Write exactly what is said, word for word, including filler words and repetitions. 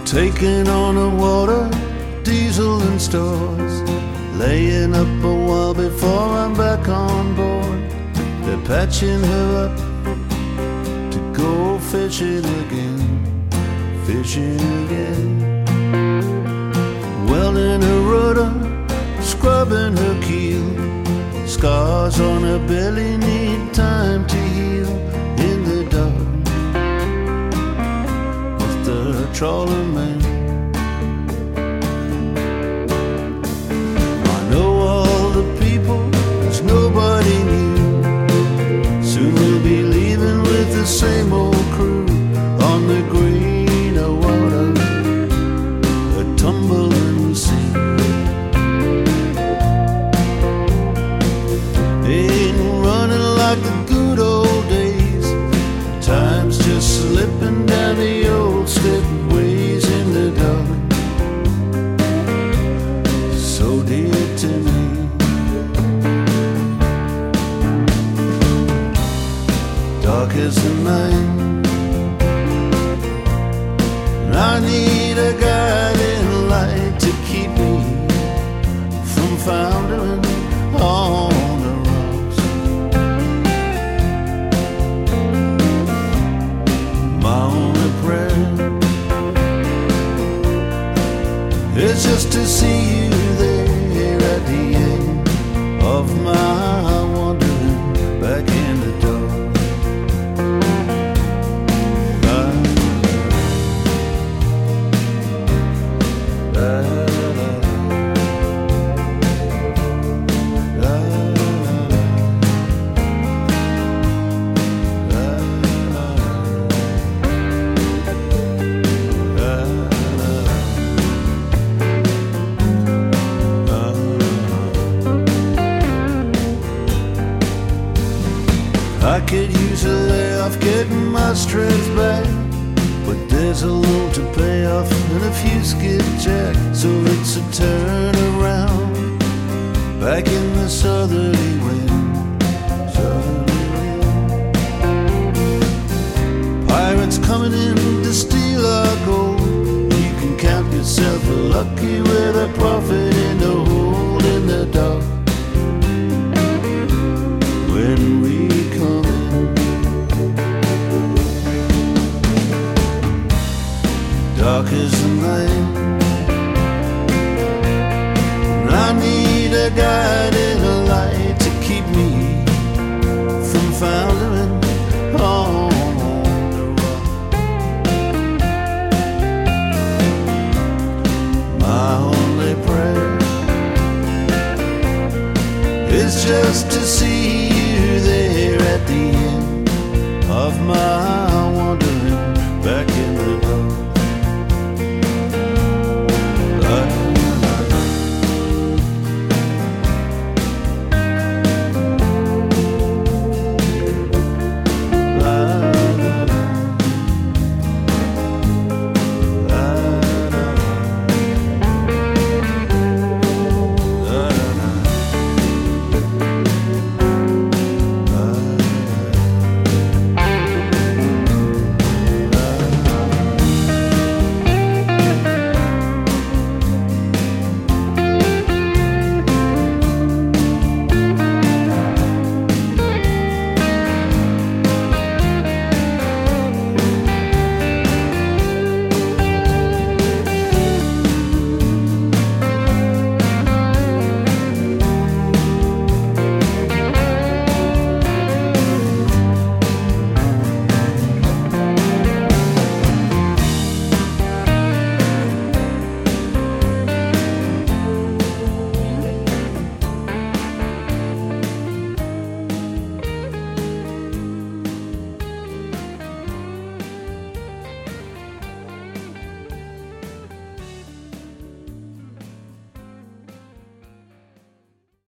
Taking on the water, diesel and stores, laying up a while before I'm back on board. They're patching her up to go fishing again, fishing again. Welding her rudder, scrubbing her keel. Scars on her belly need time to heal. In the dark with the trawler man, I know all the people, there's nobody new. Soon we'll be leaving with the same old crew on the greener water, a tumbling sea. Ain't running like the good old days. Time's just slipping down the old slipways in the dark, so dear to me. Dark as the night, and I need a guiding light to keep me from foundering on the rocks. My only prayer is just to see you there at the end of my wandering back in the dark. I could use a layoff, getting my strength back, but there's a loan to pay off and a few skipjack. So it's a turn around back in the southerly wind, southerly wind. Pirates coming in to steal our gold. You can count yourself lucky with a profit in the hole in the dark. When we come in, dark as the night, and I need a guiding light to keep me from foundering on the rock. My only prayer is just to see